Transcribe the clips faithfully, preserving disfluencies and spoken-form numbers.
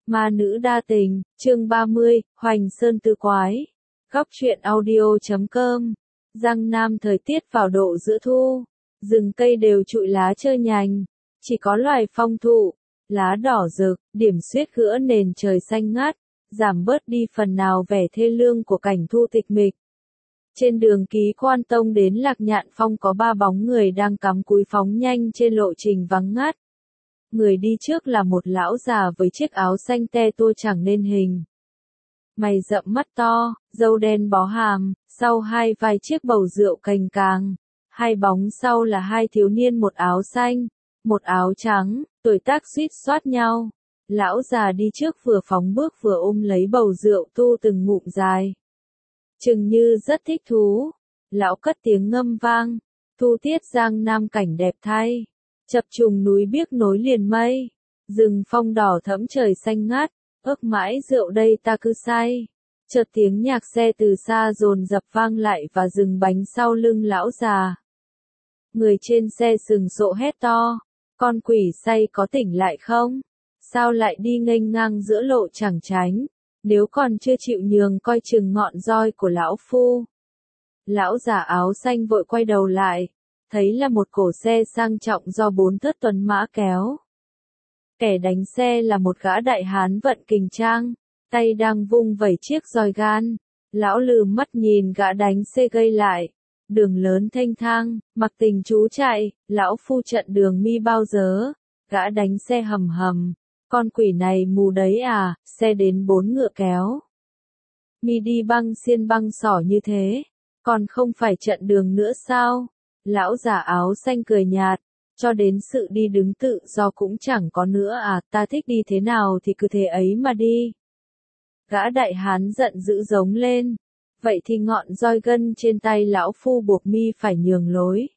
Ma nữ đa tình, chương ba mươi, Hoành Sơn Tứ Quái. Góc truyện audio chấm com. Giang Nam thời tiết vào độ giữa thu, rừng cây đều trụi lá trơ nhành, chỉ có loài phong thụ, lá đỏ rực, điểm xuyết gữa nền trời xanh ngát, giảm bớt đi phần nào vẻ thê lương của cảnh thu tịch mịch. Trên đường Ký Quan Tông đến Lạc Nhạn Phong có ba bóng người đang cắm cúi phóng nhanh trên lộ trình vắng ngát. Người đi trước là một lão già với chiếc áo xanh te tua chẳng nên hình. Mày rậm mắt to, râu đen bó hàm, sau hai vai chiếc bầu rượu cành càng. Hai bóng sau là hai thiếu niên một áo xanh, một áo trắng, tuổi tác suýt soát nhau. Lão già đi trước vừa phóng bước vừa ôm lấy bầu rượu tu từng ngụm dài. Chừng như rất thích thú. Lão cất tiếng ngâm vang. Thu tiết Giang Nam cảnh đẹp thay. Chập trùng núi biếc nối liền mây. Rừng phong đỏ thẫm trời xanh ngát. Ước mãi rượu đây ta cứ say. Chợt tiếng nhạc xe từ xa dồn dập vang lại và dừng bánh sau lưng lão già. Người trên xe sừng sộ hét to. Con quỷ say có tỉnh lại không? Sao lại đi nghênh ngang giữa lộ chẳng tránh? Nếu còn chưa chịu nhường coi chừng ngọn roi của lão phu. Lão già áo xanh vội quay đầu lại. Thấy là một cổ xe sang trọng do bốn thất tuần mã kéo. Kẻ đánh xe là một gã đại hán vận kình trang, tay đang vung vẩy chiếc roi gan. Lão lườm mắt nhìn gã đánh xe gây lại. Đường lớn thênh thang, mặc tình chú chạy, lão phu trận đường mi bao giờ. Gã đánh xe hầm hầm. Con quỷ này mù đấy à, xe đến bốn ngựa kéo. Mi đi băng xiên băng sỏ như thế, còn không phải trận đường nữa sao? Lão già áo xanh cười nhạt, cho đến sự đi đứng tự do cũng chẳng có nữa à, ta thích đi thế nào thì cứ thế ấy mà đi. Gã đại hán giận dữ giống lên, vậy thì ngọn roi gân trên tay lão phu buộc mi phải nhường lối.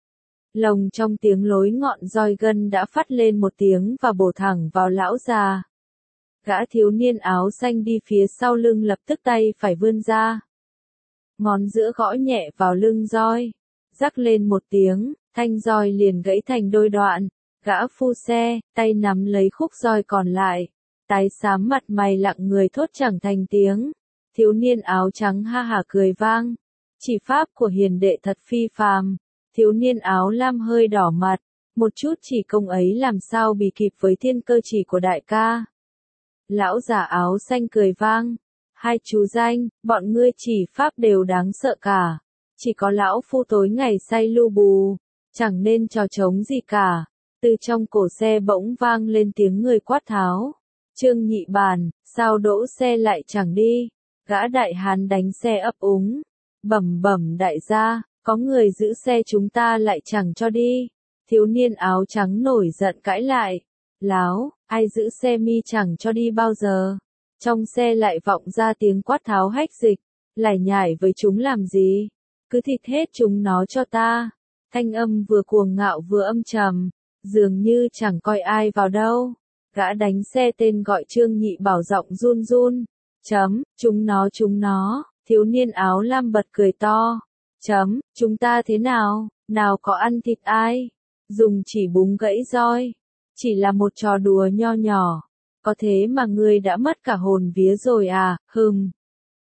Lồng trong tiếng lối ngọn roi gân đã phát lên một tiếng và bổ thẳng vào lão già. Gã thiếu niên áo xanh đi phía sau lưng lập tức tay phải vươn ra. Ngón giữa gõ nhẹ vào lưng roi. Rắc lên một tiếng, thanh roi liền gãy thành đôi đoạn. Gã phu xe, tay nắm lấy khúc roi còn lại. Tái xám mặt mày lặng người thốt chẳng thành tiếng. Thiếu niên áo trắng ha hả cười vang. Chỉ pháp của hiền đệ thật phi phàm. Thiếu niên áo lam hơi đỏ mặt, một chút chỉ công ấy làm sao bì kịp với thiên cơ chỉ của đại ca. Lão già áo xanh cười vang, hai chú danh, bọn ngươi chỉ pháp đều đáng sợ cả, chỉ có lão phu tối ngày say lu bù, chẳng nên trò trống gì cả. Từ trong cổ xe bỗng vang lên tiếng người quát tháo, Trương Nhị Bàn, sao đỗ xe lại chẳng đi? Gã đại hán đánh xe ấp úng, bẩm bẩm đại gia. Có người giữ xe chúng ta lại chẳng cho đi. Thiếu niên áo trắng nổi giận cãi lại. Láo, ai giữ xe mi chẳng cho đi bao giờ. Trong xe lại vọng ra tiếng quát tháo hách dịch. Lải nhải với chúng làm gì? Cứ thịt hết chúng nó cho ta. Thanh âm vừa cuồng ngạo vừa âm trầm. Dường như chẳng coi ai vào đâu. Gã đánh xe tên gọi Trương Nhị Bảo giọng run run. Chấm, chúng nó chúng nó. Thiếu niên áo lam bật cười to. Chấm, chúng ta thế nào, nào có ăn thịt ai, dùng chỉ búng gãy roi, chỉ là một trò đùa nho nhỏ, có thế mà ngươi đã mất cả hồn vía rồi à, hừm.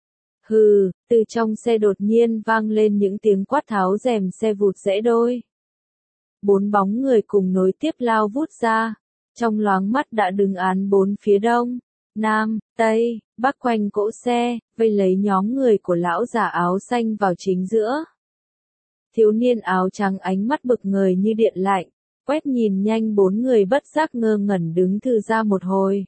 Hừ, từ trong xe đột nhiên vang lên những tiếng quát tháo rèm xe vụt rẽ đôi. Bốn bóng người cùng nối tiếp lao vút ra, trong loáng mắt đã đứng án bốn phía đông, nam, tây, bắc quanh cỗ xe, vây lấy nhóm người của lão già áo xanh vào chính giữa. Thiếu niên áo trắng ánh mắt bực ngời như điện lạnh, quét nhìn nhanh bốn người bất giác ngơ ngẩn đứng thừ ra một hồi.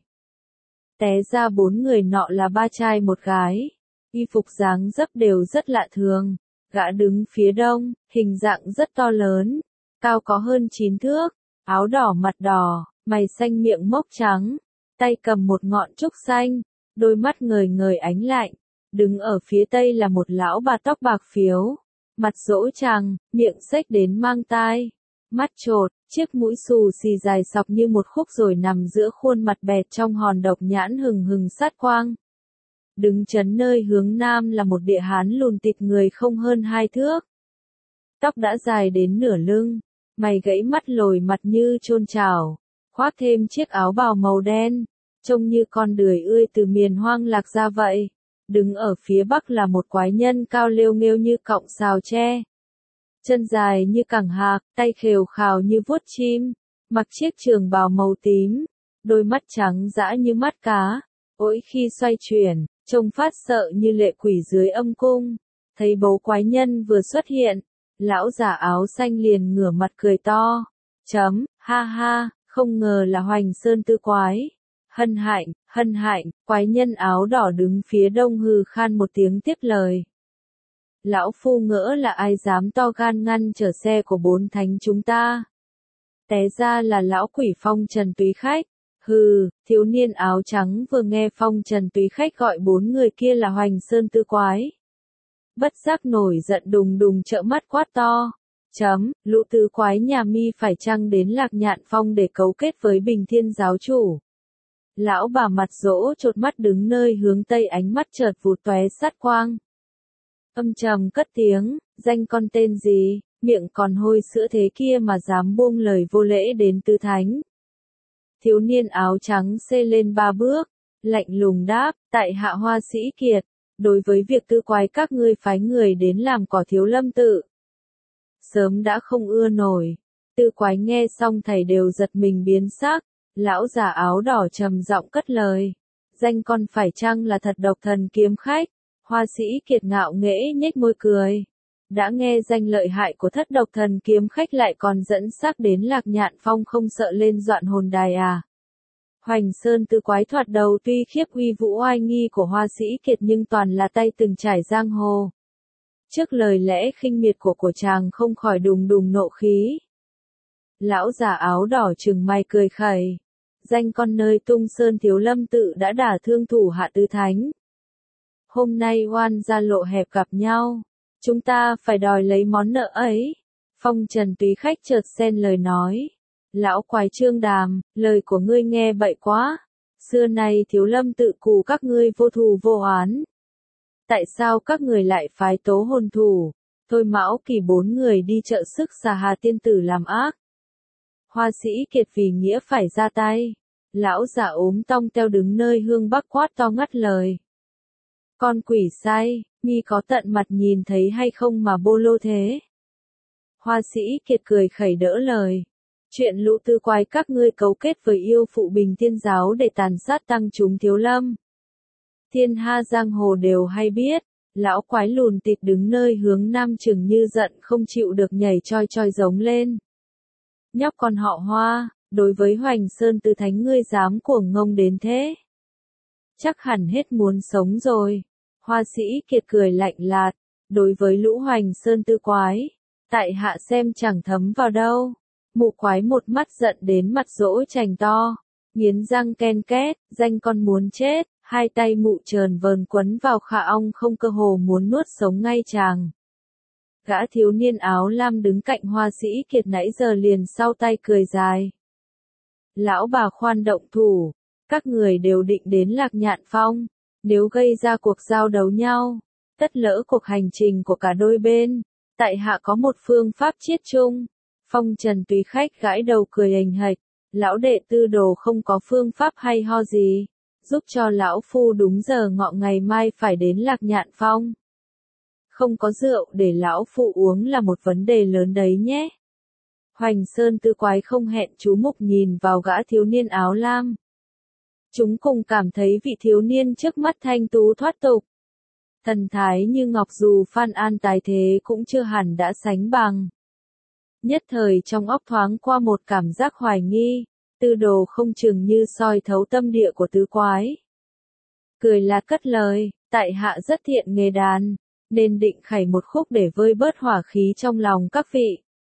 Té ra bốn người nọ là ba trai một gái, y phục dáng dấp đều rất lạ thường. Gã đứng phía đông, hình dạng rất to lớn, cao có hơn chín thước, áo đỏ mặt đỏ, mày xanh miệng mốc trắng, tay cầm một ngọn trúc xanh, đôi mắt ngời ngời ánh lạnh. Đứng ở phía tây là một lão bà tóc bạc phiếu, mặt rỗ tràng, miệng xếch đến mang tai, mắt trột, chiếc mũi xù xì dài sọc như một khúc rồi nằm giữa khuôn mặt bẹt trong hòn độc nhãn hừng hừng sát quang. Đứng chấn nơi hướng nam là một địa hán lùn tịt người không hơn hai thước. Tóc đã dài đến nửa lưng, mày gãy mắt lồi mặt như chôn chảo, khoác thêm chiếc áo bào màu đen, trông như con đười ươi từ miền hoang lạc ra vậy. Đứng ở phía bắc là một quái nhân cao lêu nghêu như cọng sào tre. Chân dài như cẳng hạc, tay khều khào như vuốt chim, mặc chiếc trường bào màu tím, đôi mắt trắng dã như mắt cá, mỗi khi xoay chuyển, trông phát sợ như lệ quỷ dưới âm cung. Thấy bố quái nhân vừa xuất hiện, lão già áo xanh liền ngửa mặt cười to. Chấm, ha ha, không ngờ là Hoành Sơn Tư Quái. Hân hạnh, hân hạnh, quái nhân áo đỏ đứng phía đông hừ khan một tiếng tiếp lời. Lão phu ngỡ là ai dám to gan ngăn trở xe của bốn thánh chúng ta. Té ra là lão quỷ Phong Trần Túy Khách. Hừ, thiếu niên áo trắng vừa nghe Phong Trần Túy Khách gọi bốn người kia là Hoành Sơn Tư Quái. Bất giác nổi giận đùng đùng trợn mắt quát to. Chấm, lũ tứ quái nhà mi phải chăng đến Lạc Nhạn Phong để cấu kết với Bình Thiên giáo chủ. Lão bà mặt dỗ chột mắt đứng nơi hướng tây, ánh mắt chợt vụt tóe sát quang. Âm trầm cất tiếng, danh con tên gì, miệng còn hôi sữa thế kia mà dám buông lời vô lễ đến tứ thánh. Thiếu niên áo trắng xê lên ba bước, lạnh lùng đáp, tại hạ Hoa Sĩ Kiệt, đối với việc tư quái các ngươi phái người đến làm cỏ Thiếu Lâm tự. Sớm đã không ưa nổi, tư quái nghe xong thầy đều giật mình biến sắc, lão già áo đỏ trầm giọng cất lời. Danh con phải chăng là thật Độc Thần Kiếm Khách? Hoa Sĩ Kiệt ngạo nghễ nhếch môi cười. Đã nghe danh lợi hại của thất Độc Thần Kiếm Khách lại còn dẫn xác đến Lạc Nhạn Phong không sợ lên dọa hồn đài à? Hoành Sơn Tư Quái thoạt đầu tuy khiếp uy vũ oai nghi của Hoa Sĩ Kiệt nhưng toàn là tay từng trải giang hồ. Trước lời lẽ khinh miệt của của chàng không khỏi đùng đùng nộ khí. Lão già áo đỏ trừng mày cười khẩy. Danh con nơi Tung Sơn Thiếu Lâm tự đã đả thương thủ hạ tứ thánh. Hôm nay oan gia lộ hẹp gặp nhau. Chúng ta phải đòi lấy món nợ ấy. Phong Trần Túy Khách chợt xen lời nói. Lão quái Trương Đàm, lời của ngươi nghe bậy quá. Xưa nay Thiếu Lâm tự cù các ngươi vô thù vô oán. Tại sao các người lại phái Tố Hồn thủ? Thôi Mão Kỳ bốn người đi trợ sức Xà Hà tiên tử làm ác. Hoa Sĩ Kiệt vì nghĩa phải ra tay. Lão già ốm tong teo đứng nơi hương bắc quát to ngắt lời. Con quỷ sai, mi có tận mặt nhìn thấy hay không mà bô lô thế? Hoa Sĩ Kiệt cười khẩy đỡ lời. Chuyện lũ tư quái các ngươi cấu kết với yêu phụ Bình Thiên giáo để tàn sát tăng chúng Thiếu Lâm. Thiên ha giang hồ đều hay biết. Lão quái lùn tịt đứng nơi hướng nam chừng như giận không chịu được nhảy choi choi giống lên. Nhóc con họ Hoa, đối với Hoành Sơn Tư Thánh ngươi dám cuồng ngông đến thế. Chắc hẳn hết muốn sống rồi. Hoa Sĩ Kiệt cười lạnh lạt, đối với lũ Hoành Sơn Tư Quái, tại hạ xem chẳng thấm vào đâu. Mụ quái một mắt giận đến mặt dỗ chành to, nghiến răng ken két, danh con muốn chết, hai tay mụ trờn vờn quấn vào khả ong không cơ hồ muốn nuốt sống ngay chàng. Gã thiếu niên áo lam đứng cạnh Hoa Sĩ Kiệt nãy giờ liền sau tay cười dài. Lão bà khoan động thủ, các người đều định đến Lạc Nhạn Phong, nếu gây ra cuộc giao đấu nhau, tất lỡ cuộc hành trình của cả đôi bên, tại hạ có một phương pháp chiết chung. Phong Trần Túy Khách gãi đầu cười hình hạch, lão đệ tư đồ không có phương pháp hay ho gì, giúp cho lão phu đúng giờ ngọ ngày mai phải đến Lạc Nhạn Phong. Không có rượu để lão phụ uống là một vấn đề lớn đấy nhé. Hoành Sơn Tư Quái không hẹn chú mục nhìn vào gã thiếu niên áo lam. Chúng cùng cảm thấy vị thiếu niên trước mắt thanh tú thoát tục. Thần thái như ngọc dù Phan An tài thế cũng chưa hẳn đã sánh bằng. Nhất thời trong óc thoáng qua một cảm giác hoài nghi, tư đồ không chừng như soi thấu tâm địa của tứ quái. Cười là cất lời, tại hạ rất thiện nghề đàn, nên định khảy một khúc để vơi bớt hỏa khí trong lòng các vị.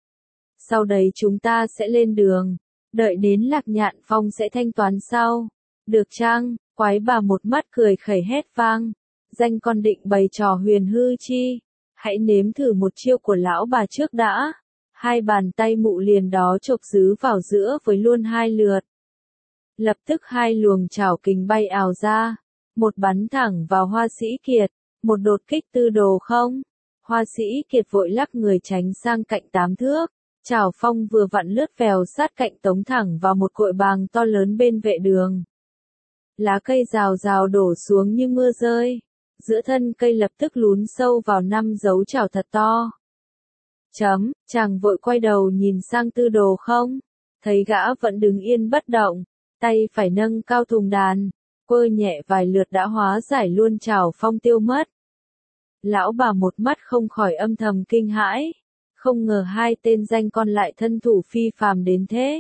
Sau đấy chúng ta sẽ lên đường, đợi đến Lạc Nhạn Phong sẽ thanh toán sau. Được chăng? Quái bà một mắt cười khẩy hét vang. Danh con định bày trò huyền hư chi? Hãy nếm thử một chiêu của lão bà trước đã. Hai bàn tay mụ liền đó chộp xứ vào giữa với luôn hai lượt. Lập tức hai luồng chảo kình bay ào ra. Một bắn thẳng vào Hoa Sĩ Kiệt, một đột kích tư đồ không. Hoa Sĩ Kiệt vội lắc người tránh sang cạnh tám thước. Chảo phong vừa vặn lướt vèo sát cạnh tống thẳng vào một cội bàng to lớn bên vệ đường. lá cây rào rào đổ xuống như mưa rơi. Giữa thân cây lập tức lún sâu vào năm dấu chảo thật to. Chấm, chàng vội quay đầu nhìn sang Tư Đồ không, thấy gã vẫn đứng yên bất động, tay phải nâng cao thùng đàn, quơ nhẹ vài lượt đã hóa giải luôn chảo phong tiêu mất. Lão bà một mắt không khỏi âm thầm kinh hãi, không ngờ hai tên danh con lại thân thủ phi phàm đến thế.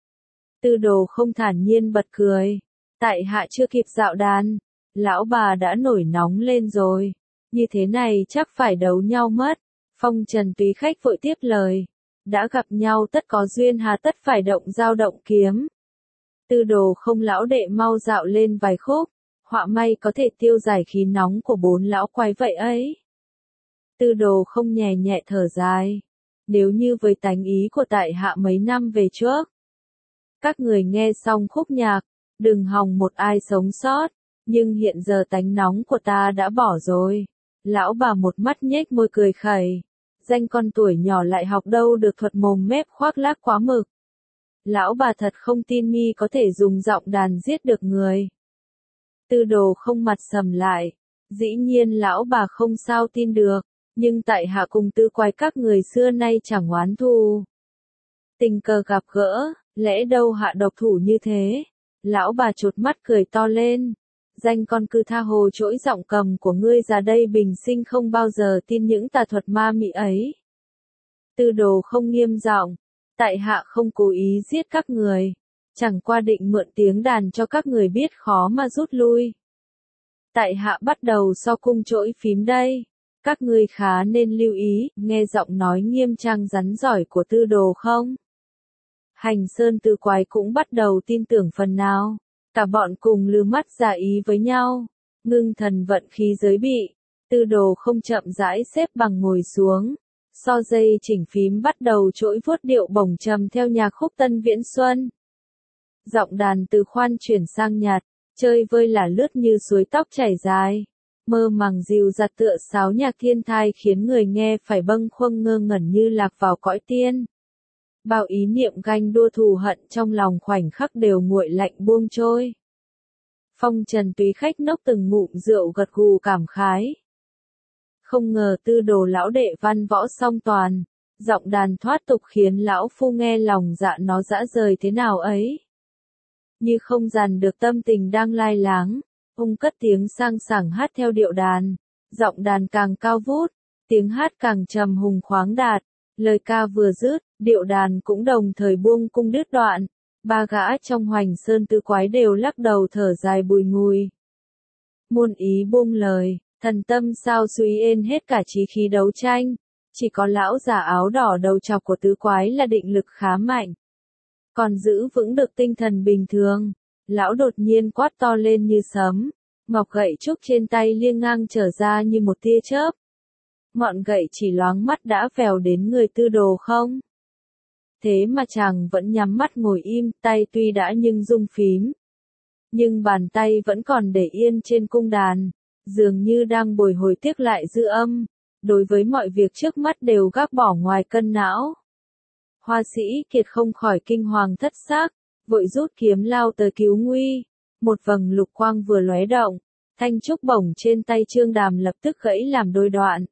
Tư Đồ không thản nhiên bật cười, tại hạ chưa kịp dạo đàn, lão bà đã nổi nóng lên rồi, như thế này chắc phải đấu nhau mất. Phong Trần Túy Khách vội tiếp lời, đã gặp nhau tất có duyên hà tất phải động dao động kiếm. Tư Đồ không lão đệ mau dạo lên vài khúc, họa may có thể tiêu giải khí nóng của bốn lão quái vậy ấy. Tư Đồ không nhẹ nhẹ thở dài, nếu như với tánh ý của tại hạ mấy năm về trước. Các người nghe xong khúc nhạc, đừng hòng một ai sống sót, nhưng hiện giờ tánh nóng của ta đã bỏ rồi. Lão bà một mắt nhếch môi cười khẩy, danh con tuổi nhỏ lại học đâu được thuật mồm mép khoác lác quá mực. Lão bà thật không tin mi có thể dùng giọng đàn giết được người. Tư Đồ không mặt sầm lại, dĩ nhiên lão bà không sao tin được, nhưng tại hạ cùng Tư Quái các người xưa nay chẳng oán thù. Tình cờ gặp gỡ, lẽ đâu hạ độc thủ như thế. Lão bà chột mắt cười to lên, danh con cứ tha hồ trỗi giọng cầm của ngươi ra đây bình sinh không bao giờ tin những tà thuật ma mị ấy. Tư Đồ không nghiêm giọng, tại hạ không cố ý giết các người, chẳng qua định mượn tiếng đàn cho các người biết khó mà rút lui. Tại hạ bắt đầu so cung trỗi phím đây, các ngươi khá nên lưu ý, nghe giọng nói nghiêm trang rắn giỏi của Tư Đồ không? Hành Sơn Tư Quái cũng bắt đầu tin tưởng phần nào, cả bọn cùng lư mắt ra ý với nhau, ngưng thần vận khí giới bị. Tư Đồ không chậm rãi xếp bằng ngồi xuống, so dây chỉnh phím bắt đầu trỗi vuốt điệu bổng trầm theo nhạc khúc Tân Viễn Xuân. Giọng đàn từ khoan chuyển sang nhạt, chơi vơi là lướt như suối tóc chảy dài, mơ màng dịu dặt tựa sáo nhạc thiên thai khiến người nghe phải bâng khuâng ngơ ngẩn như lạc vào cõi tiên. Bao ý niệm ganh đua thù hận trong lòng khoảnh khắc đều nguội lạnh buông trôi. Phong Trần Túy Khách nốc từng ngụm rượu gật gù cảm khái. Không ngờ Tư Đồ lão đệ văn võ song toàn, giọng đàn thoát tục khiến lão phu nghe lòng dạ nó dã rời thế nào ấy. Như không dằn được tâm tình đang lai láng, ông cất tiếng sang sảng hát theo điệu đàn, giọng đàn càng cao vút, tiếng hát càng trầm hùng khoáng đạt, lời ca vừa dứt, điệu đàn cũng đồng thời buông cung đứt đoạn. Ba gã trong Hoành Sơn Tư Quái đều lắc đầu thở dài bùi ngùi. Muôn ý buông lời, thần tâm sao suy ên hết cả chí khí đấu tranh, chỉ có lão già áo đỏ đầu chọc của Tứ Quái là định lực khá mạnh. Còn giữ vững được tinh thần bình thường, lão đột nhiên quát to lên như sấm, ngọc gậy trúc trên tay liêng ngang trở ra như một tia chớp. Ngọn gậy chỉ loáng mắt đã vèo đến người Tư Đồ không. Thế mà chàng vẫn nhắm mắt ngồi im, tay tuy đã nhưng rung phím, nhưng bàn tay vẫn còn để yên trên cung đàn, dường như đang bồi hồi tiếc lại dư âm, đối với mọi việc trước mắt đều gác bỏ ngoài cân não. Hoa Sĩ Kiệt không khỏi kinh hoàng thất xác, vội rút kiếm lao tới cứu nguy, một vầng lục quang vừa lóe động, thanh trúc bổng trên tay Trương Đàm lập tức gãy làm đôi đoạn,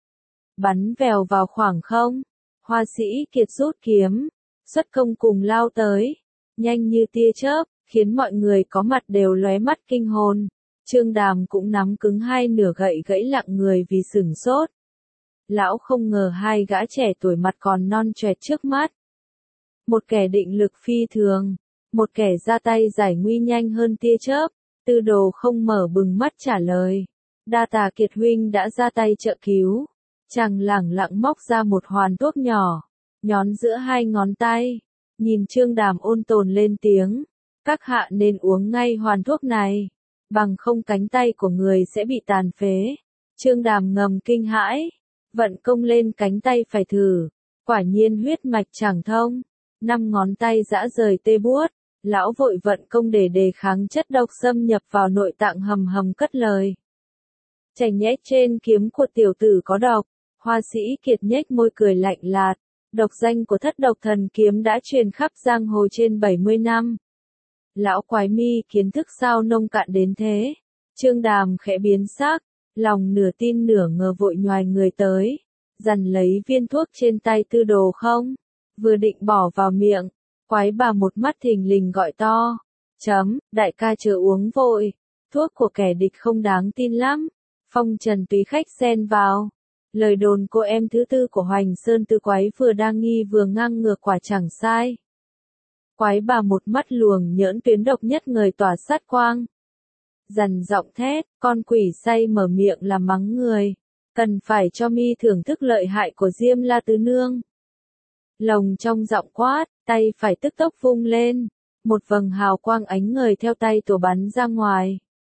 bắn vèo vào khoảng không. Hoa Sĩ Kiệt rút kiếm, xuất công cùng lao tới, nhanh như tia chớp, khiến mọi người có mặt đều lóe mắt kinh hồn. Trương Đàm cũng nắm cứng hai nửa gậy gãy lặng người vì sửng sốt. Lão không ngờ hai gã trẻ tuổi mặt còn non choẹt trước mắt. Một kẻ định lực phi thường, một kẻ ra tay giải nguy nhanh hơn tia chớp. Tư Đồ không mở bừng mắt trả lời, đa tà Kiệt huynh đã ra tay trợ cứu. Chàng lẳng lặng móc ra một hoàn thuốc nhỏ, nhón giữa hai ngón tay, nhìn Trương Đàm ôn tồn lên tiếng, các hạ nên uống ngay hoàn thuốc này, bằng không cánh tay của người sẽ bị tàn phế. Trương Đàm ngầm kinh hãi, vận công lên cánh tay phải thử, quả nhiên huyết mạch chẳng thông, năm ngón tay dã rời tê buốt, lão vội vận công để đề kháng chất độc xâm nhập vào nội tạng hầm hầm cất lời. Chảnh nhẽ trên kiếm của tiểu tử có độc. Hoa Sĩ Kiệt nhếch môi cười lạnh lạt, độc danh của thất độc thần kiếm đã truyền khắp giang hồ trên bảy mươi năm. Lão quái mi kiến thức sao nông cạn đến thế. Trương Đàm khẽ biến sắc, lòng nửa tin nửa ngờ vội nhoài người tới, dằn lấy viên thuốc trên tay Tư Đồ Không, vừa định bỏ vào miệng, quái bà một mắt thình lình gọi to, chấm, đại ca chờ uống vội, thuốc của kẻ địch không đáng tin lắm. Phong Trần tùy khách xen vào, lời đồn cô em thứ tư của Hoành Sơn Tư Quái vừa đa nghi vừa ngang ngược quả chẳng sai. Quái bà một mắt luồng nhỡn tuyến độc nhất người tỏa sát quang. Dằn giọng thét, con quỷ say mở miệng làm mắng người, cần phải cho mi thưởng thức lợi hại của Diêm La Tứ Nương. Lồng trong giọng quát, tay phải tức tốc vung lên, một vầng hào quang ánh ngời theo tay tổ bắn ra ngoài.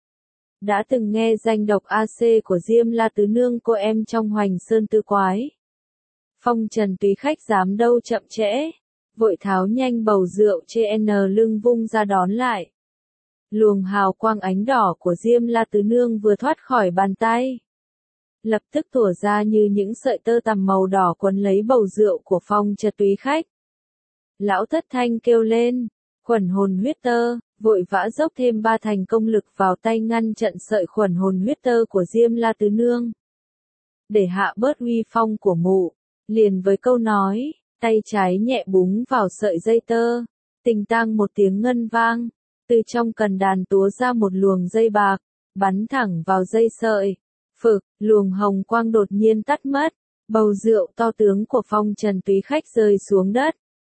Đã từng nghe danh độc a xê của Diêm La Tứ Nương cô em trong Hoành Sơn Tư Quái. Phong Trần tùy khách dám đâu chậm trễ, vội tháo nhanh bầu rượu trên lưng vung ra đón lại. Luồng hào quang ánh đỏ của Diêm La Tứ Nương vừa thoát khỏi bàn tay, lập tức tủa ra như những sợi tơ tằm màu đỏ quấn lấy bầu rượu của Phong Trần tùy khách. Lão Thất Thanh kêu lên, khuẩn hồn huyết tơ, vội vã dốc thêm ba thành công lực vào tay ngăn trận sợi khuẩn hồn huyết tơ của Diêm La Tứ Nương. Để hạ bớt uy phong của mụ, liền với câu nói, tay trái nhẹ búng vào sợi dây tơ, tình tang một tiếng ngân vang, từ trong cần đàn túa ra một luồng dây bạc, bắn thẳng vào dây sợi. Phực, luồng hồng quang đột nhiên tắt mất, bầu rượu to tướng của Phong Trần tùy khách rơi xuống đất,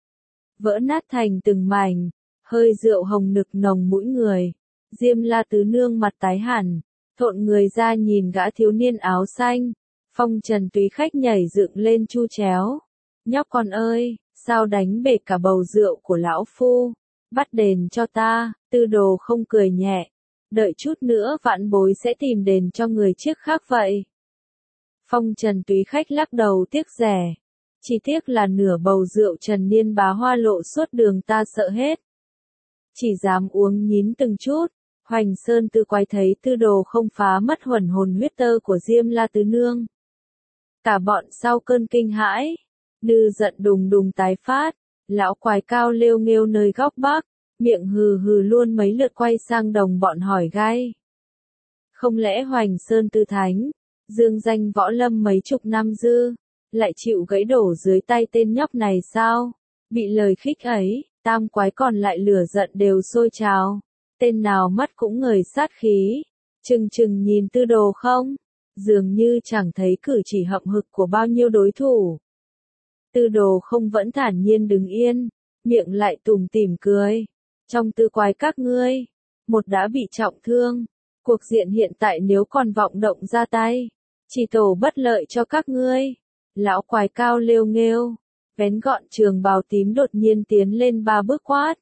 vỡ nát thành từng mảnh, hơi rượu hồng nực nồng mũi người. Diêm La Tứ Nương mặt tái hẳn, thộn người ra nhìn gã thiếu niên áo xanh. Phong Trần tùy khách nhảy dựng lên chu chéo, nhóc con ơi, sao đánh bể cả bầu rượu của lão phu, bắt đền cho ta. Tư Đồ Không cười nhẹ, đợi chút nữa vạn bối sẽ tìm đền cho người chiếc khác vậy. Phong Trần tùy khách lắc đầu tiếc rẻ, chỉ tiếc là nửa bầu rượu Trần Niên Bá Hoa lộ suốt đường ta sợ hết, chỉ dám uống nhín từng chút. Hoành Sơn Tư Quái thấy Tư Đồ Không phá mất huẩn hồn huyết tơ của Diêm La Tứ Nương, cả bọn sau cơn kinh hãi, nư giận đùng đùng tái phát. Lão quái cao lêu nghêu nơi góc bắc, miệng hừ hừ luôn mấy lượt quay sang đồng bọn hỏi gai. Không lẽ Hoành Sơn Tư Thánh, dương danh võ lâm mấy chục năm dư, lại chịu gãy đổ dưới tay tên nhóc này sao? Bị lời khích ấy, tam quái còn lại lửa giận đều sôi trào. Tên nào mắt cũng ngời sát khí, chừng chừng nhìn Tư Đồ Không, dường như chẳng thấy cử chỉ hậm hực của bao nhiêu đối thủ. Tư Đồ Không vẫn thản nhiên đứng yên, miệng lại tủm tỉm cười. Trong tư quái các ngươi, một đã bị trọng thương, cuộc diện hiện tại nếu còn vọng động ra tay, chỉ tổ bất lợi cho các ngươi. Lão quái cao lêu nghêu, vén gọn trường bào tím đột nhiên tiến lên ba bước quát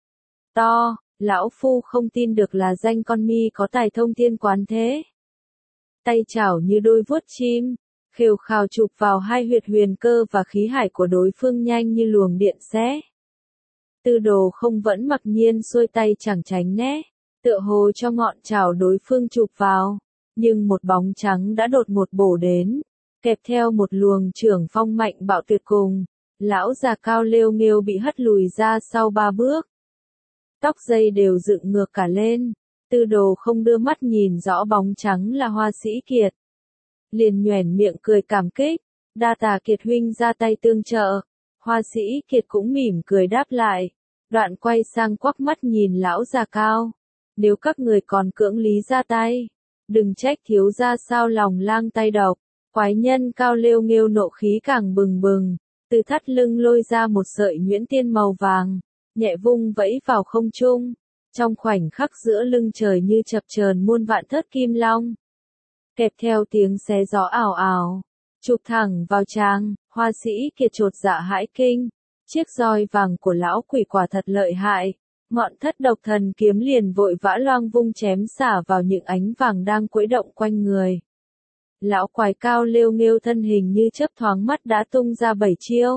to, lão phu không tin được là danh con mi có tài thông thiên quán thế. Tay chảo như đôi vuốt chim, khều khào chụp vào hai huyệt huyền cơ và khí hải của đối phương nhanh như luồng điện xé. Tư Đồ Không vẫn mặc nhiên xuôi tay chẳng tránh né, tựa hồ cho ngọn chảo đối phương chụp vào, nhưng một bóng trắng đã đột ngột bổ đến, kẹp theo một luồng trưởng phong mạnh bạo tuyệt cùng. Lão già cao lêu nghêu bị hất lùi ra sau ba bước, tóc dây đều dựng ngược cả lên. Tư Đồ Không đưa mắt nhìn rõ bóng trắng là Hoa Sĩ Kiệt, liền nhoẻn miệng cười cảm kích, đa tạ Kiệt huynh ra tay tương trợ. Hoa Sĩ Kiệt cũng mỉm cười đáp lại, đoạn quay sang quắc mắt nhìn lão già cao, nếu các người còn cưỡng lý ra tay, đừng trách thiếu gia sao lòng lang tay độc. Quái nhân cao lêu nghêu nộ khí càng bừng bừng, từ thắt lưng lôi ra một sợi nhuyễn tiên màu vàng, nhẹ vung vẫy vào không trung, trong khoảnh khắc giữa lưng trời như chập chờn muôn vạn thớt kim long, kẹp theo tiếng xé gió ảo ảo, chụp thẳng vào tràng. Hoa Sĩ Kiệt chột dạ hãi kinh, chiếc roi vàng của lão quỷ quả thật lợi hại, ngọn thất độc thần kiếm liền vội vã loang vung chém xả vào những ánh vàng đang quẫy động quanh người. Lão quái cao lêu nghêu thân hình như chớp thoáng mắt đã tung ra bảy chiêu.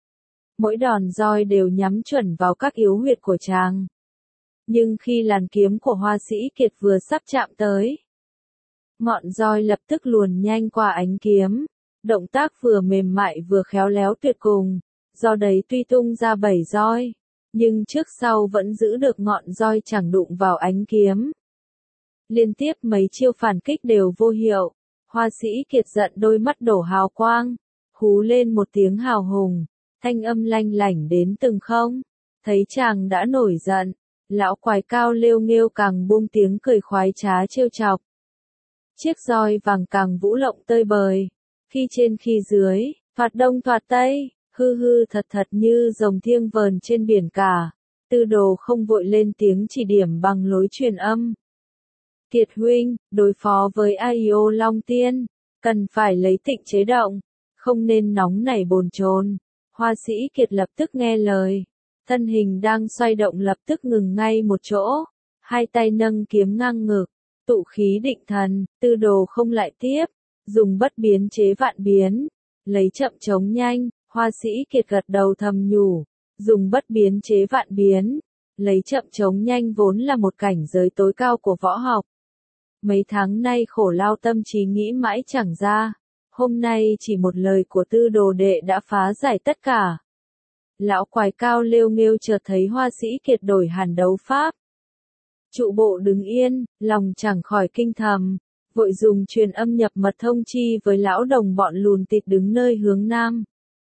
Mỗi đòn roi đều nhắm chuẩn vào các yếu huyệt của chàng. Nhưng khi làn kiếm của Hoa Sĩ Kiệt vừa sắp chạm tới, ngọn roi lập tức luồn nhanh qua ánh kiếm, động tác vừa mềm mại vừa khéo léo tuyệt cùng, do đấy tuy tung ra bảy roi, nhưng trước sau vẫn giữ được ngọn roi chẳng đụng vào ánh kiếm. Liên tiếp mấy chiêu phản kích đều vô hiệu, Hoa Sĩ Kiệt giận đôi mắt đổ hào quang, hú lên một tiếng hào hùng, thanh âm lanh lảnh đến từng không. Thấy chàng đã nổi giận, lão quái cao lêu nghêu càng buông tiếng cười khoái trá trêu chọc. Chiếc roi vàng càng vũ lộng tơi bời, khi trên khi dưới, thoạt đông thoạt tây, hư hư thật thật như rồng thiêng vờn trên biển cả. Tư Đồ không vội lên tiếng chỉ điểm bằng lối truyền âm. Kiệt huynh, đối phó với A I O Long Tiên, cần phải lấy tịnh chế động, không nên nóng nảy bồn chồn. Hoa Sĩ Kiệt lập tức nghe lời, thân hình đang xoay động lập tức ngừng ngay một chỗ, hai tay nâng kiếm ngang ngực, tụ khí định thần. Tư Đồ không lại tiếp, dùng bất biến chế vạn biến, lấy chậm chống nhanh. Hoa Sĩ Kiệt gật đầu thầm nhủ, dùng bất biến chế vạn biến, lấy chậm chống nhanh vốn là một cảnh giới tối cao của võ học. Mấy tháng nay khổ lao tâm trí nghĩ mãi chẳng ra, hôm nay chỉ một lời của Tư Đồ đệ đã phá giải tất cả. Lão quái cao lêu nghêu chợt thấy Hoa Sĩ Kiệt đổi hẳn đấu pháp. Trụ bộ đứng yên, lòng chẳng khỏi kinh thầm, vội dùng truyền âm nhập mật thông chi với lão đồng bọn lùn tịt đứng nơi hướng nam.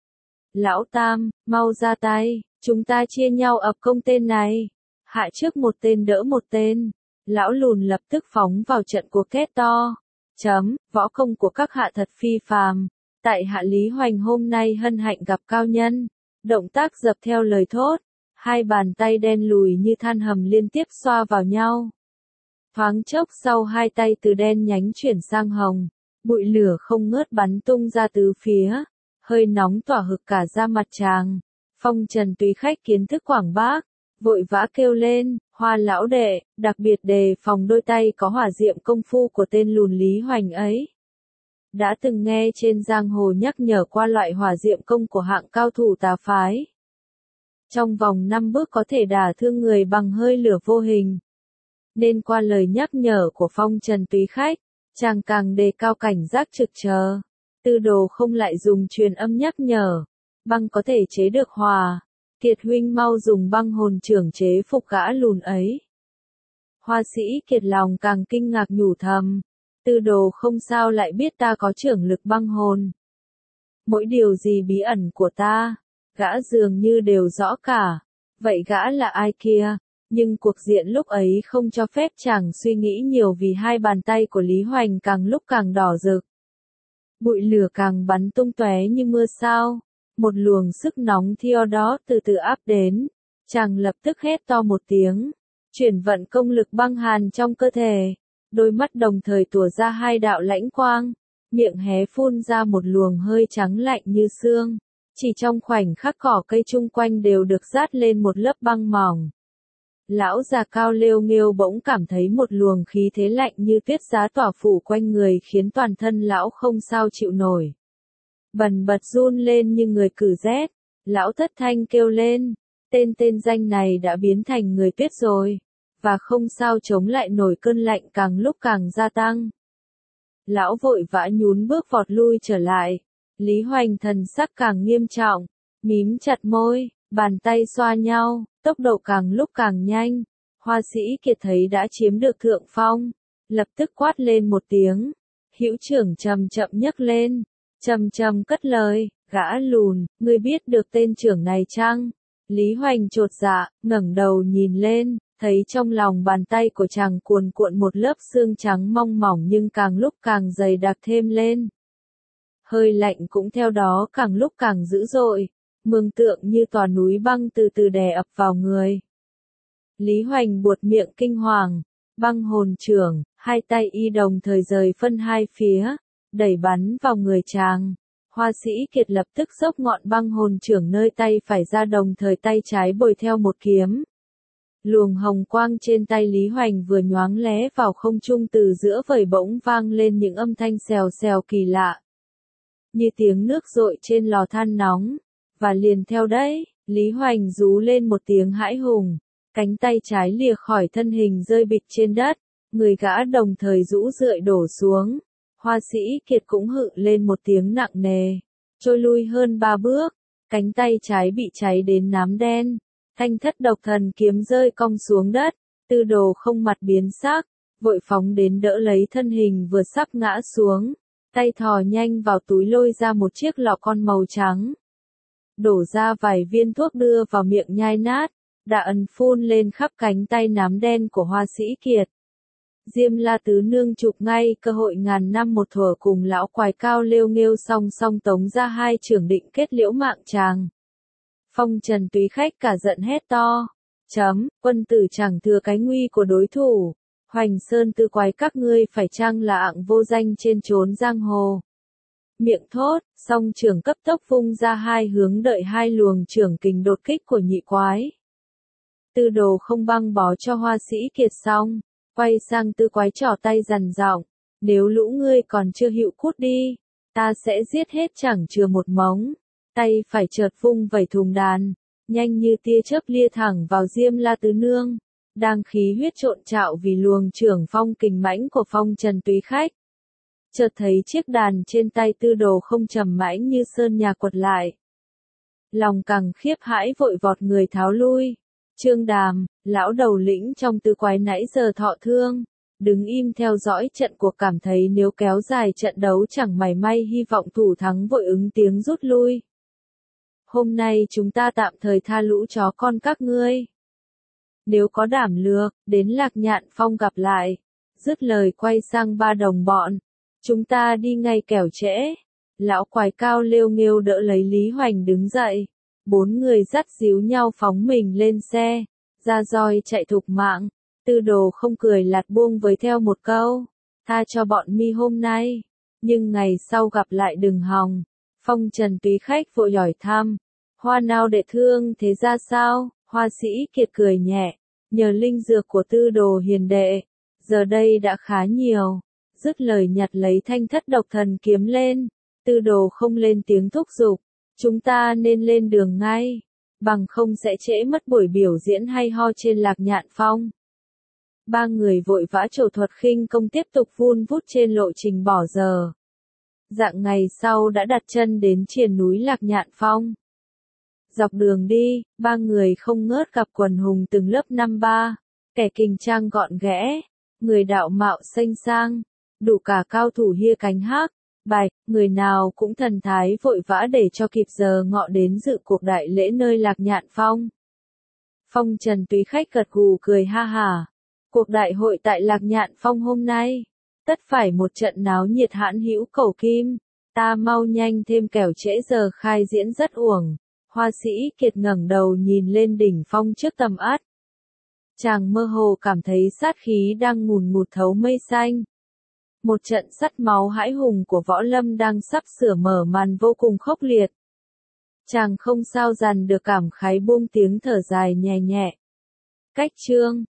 Lão Tam, mau ra tay, chúng ta chia nhau ập công tên này. Hạ trước một tên đỡ một tên. Lão lùn lập tức phóng vào trận cuộc kết to. Chấm, võ công của các hạ thật phi phàm. Tại hạ Lý Hoành hôm nay hân hạnh gặp cao nhân. Động tác dập theo lời thốt. Hai bàn tay đen lùi như than hầm liên tiếp xoa vào nhau. Thoáng chốc sau hai tay từ đen nhánh chuyển sang hồng. Bụi lửa không ngớt bắn tung ra tứ phía. Hơi nóng tỏa hực cả da mặt chàng. Phong Trần tùy khách kiến thức quảng bác, vội vã kêu lên, Hoa lão đệ, đặc biệt đề phòng đôi tay có hỏa diệm công phu của tên lùn Lý Hoành ấy. Đã từng nghe trên giang hồ nhắc nhở qua loại hỏa diệm công của hạng cao thủ tà phái. Trong vòng năm bước có thể đả thương người bằng hơi lửa vô hình. Nên qua lời nhắc nhở của Phong Trần tùy khách, chàng càng đề cao cảnh giác trực chờ. Tư Đồ không lại dùng truyền âm nhắc nhở, băng có thể chế được hỏa, Kiệt huynh mau dùng băng hồn trưởng chế phục gã lùn ấy. Hoa Sĩ Kiệt lòng càng kinh ngạc nhủ thầm, Tư Đồ không sao lại biết ta có trưởng lực băng hồn. Mỗi điều gì bí ẩn của ta, gã dường như đều rõ cả, vậy gã là ai kia? Nhưng cuộc diện lúc ấy không cho phép chàng suy nghĩ nhiều vì hai bàn tay của Lý Hoành càng lúc càng đỏ rực. Bụi lửa càng bắn tung tóe như mưa sao, một luồng sức nóng thiêu đó từ từ áp đến, chàng lập tức hét to một tiếng, chuyển vận công lực băng hàn trong cơ thể, đôi mắt đồng thời tủa ra hai đạo lãnh quang, miệng hé phun ra một luồng hơi trắng lạnh như xương, chỉ trong khoảnh khắc cỏ cây chung quanh đều được dát lên một lớp băng mỏng. Lão già cao lêu nghêu bỗng cảm thấy một luồng khí thế lạnh như tuyết giá tỏa phủ quanh người khiến toàn thân lão không sao chịu nổi. Bần bật run lên như người cử rét, lão thất thanh kêu lên, tên tên danh này đã biến thành người tuyết rồi, và không sao chống lại nổi cơn lạnh càng lúc càng gia tăng. Lão vội vã nhún bước vọt lui trở lại, Lý Hoành thần sắc càng nghiêm trọng, mím chặt môi, bàn tay xoa nhau. Tốc độ càng lúc càng nhanh, Hoa Sĩ Kiệt thấy đã chiếm được thượng phong, lập tức quát lên một tiếng, hữu trưởng chậm chậm nhấc lên, chậm chậm cất lời, gã lùn, ngươi biết được tên trưởng này chăng? Lý Hoành chột dạ, ngẩng đầu nhìn lên, thấy trong lòng bàn tay của chàng cuồn cuộn một lớp xương trắng mong mỏng nhưng càng lúc càng dày đặc thêm lên. Hơi lạnh cũng theo đó càng lúc càng dữ dội. Mường tượng như tòa núi băng từ từ đè ập vào người. Lý Hoành buột miệng kinh hoàng, băng hồn trưởng, hai tay y đồng thời rời phân hai phía, đẩy bắn vào người chàng. Hoa Sĩ Kiệt lập tức xốc ngọn băng hồn trưởng nơi tay phải ra đồng thời tay trái bồi theo một kiếm. Luồng hồng quang trên tay Lý Hoành vừa nhoáng lé vào không trung từ giữa vời bỗng vang lên những âm thanh xèo xèo kỳ lạ. Như tiếng nước dội trên lò than nóng. Và liền theo đấy, Lý Hoành rú lên một tiếng hãi hùng, cánh tay trái lìa khỏi thân hình rơi bịch trên đất, người gã đồng thời rũ rượi đổ xuống. Hoa Sĩ Kiệt cũng hự lên một tiếng nặng nề, trôi lui hơn ba bước, cánh tay trái bị cháy đến nám đen, Thanh thất độc thần kiếm rơi cong xuống đất, Tư Đồ không mặt biến sắc, vội phóng đến đỡ lấy thân hình vừa sắp ngã xuống, tay thò nhanh vào túi lôi ra một chiếc lọ con màu trắng. Đổ ra vài viên thuốc đưa vào miệng nhai nát, đã ấn phun lên khắp cánh tay nám đen của Hoa Sĩ Kiệt. Diêm La Tứ Nương chụp ngay cơ hội ngàn năm một thuở cùng lão quái cao lêu nghêu song song tống ra hai trưởng định kết liễu mạng chàng. Phong Trần Túy Khách cả giận hét to. Chấm, quân tử chẳng thừa cái nguy của đối thủ. Hoành Sơn Tư Quái các ngươi phải chăng là ạng vô danh trên chốn giang hồ. Miệng thốt, song trưởng cấp tốc vung ra hai hướng đợi hai luồng trưởng kình đột kích của nhị quái. Tư Đồ không băng bó cho Hoa Sĩ Kiệt xong, quay sang Tư Quái trỏ tay dằn giọng, nếu lũ ngươi còn chưa hữu cút đi, ta sẽ giết hết chẳng chừa một mống. Tay phải chợt vung vẩy thùng đàn, nhanh như tia chớp lia thẳng vào Diêm La Tứ Nương, đang khí huyết trộn trạo vì luồng trưởng phong kình mãnh của Phong Trần Túy Khách. Chợt thấy chiếc đàn trên tay Tư Đồ không trầm mãnh như sơn nhà quật lại. Lòng càng khiếp hãi vội vọt người tháo lui. Trương Đàm, lão đầu lĩnh trong Tư Quái nãy giờ thọ thương, đứng im theo dõi trận cuộc cảm thấy nếu kéo dài trận đấu chẳng mảy may hy vọng thủ thắng vội ứng tiếng rút lui. Hôm nay chúng ta tạm thời tha lũ chó con các ngươi. Nếu có đảm lược, đến Lạc Nhạn Phong gặp lại. Dứt lời quay sang ba đồng bọn. Chúng ta đi ngay kẻo trễ. Lão quái cao lêu nghêu đỡ lấy Lý Hoành đứng dậy. Bốn người dắt díu nhau phóng mình lên xe. Ra roi chạy thục mạng. Tư Đồ không cười lạt buông với theo một câu. Tha cho bọn mi hôm nay. Nhưng ngày sau gặp lại đừng hòng. Phong Trần Túy Khách vội hỏi thăm. Hoa nào đệ thương thế ra sao? Hoa Sĩ Kiệt cười nhẹ. Nhờ linh dược của Tư Đồ hiền đệ. Giờ đây đã khá nhiều. Dứt lời nhặt lấy thanh thất độc thần kiếm lên. Tư Đồ không lên tiếng thúc giục. Chúng ta nên lên đường ngay. Bằng không sẽ trễ mất buổi biểu diễn hay ho trên Lạc Nhạn Phong. Ba người vội vã trổ thuật khinh công tiếp tục vun vút trên lộ trình bỏ giờ. Dạng ngày sau đã đặt chân đến triền núi Lạc Nhạn Phong. Dọc đường đi, ba người không ngớt gặp quần hùng từng lớp năm ba, kẻ kình trang gọn ghẽ, người đạo mạo xanh sang, đủ cả cao thủ hia cánh hác, bạch, người nào cũng thần thái vội vã để cho kịp giờ ngọ đến dự cuộc đại lễ nơi Lạc Nhạn Phong. Phong Trần Túy Khách gật gù cười ha hả. Cuộc đại hội tại Lạc Nhạn Phong hôm nay, tất phải một trận náo nhiệt hãn hữu cầu kim, ta mau nhanh thêm kẻo trễ giờ khai diễn rất uổng. Hoa Sĩ Kiệt ngẩng đầu nhìn lên đỉnh phong trước tầm át. Chàng mơ hồ cảm thấy sát khí đang ngùn ngụt thấu mây xanh. Một trận sắt máu hãi hùng của võ lâm đang sắp sửa mở màn vô cùng khốc liệt. Chàng không sao dằn được cảm khái buông tiếng thở dài nhẹ nhẹ. Cách chương